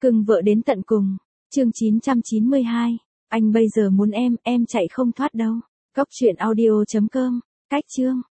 Cưng vợ đến tận cùng. Chương 992. Anh bây giờ muốn em chạy không thoát đâu. Cốc truyện audio.com. Cách chương.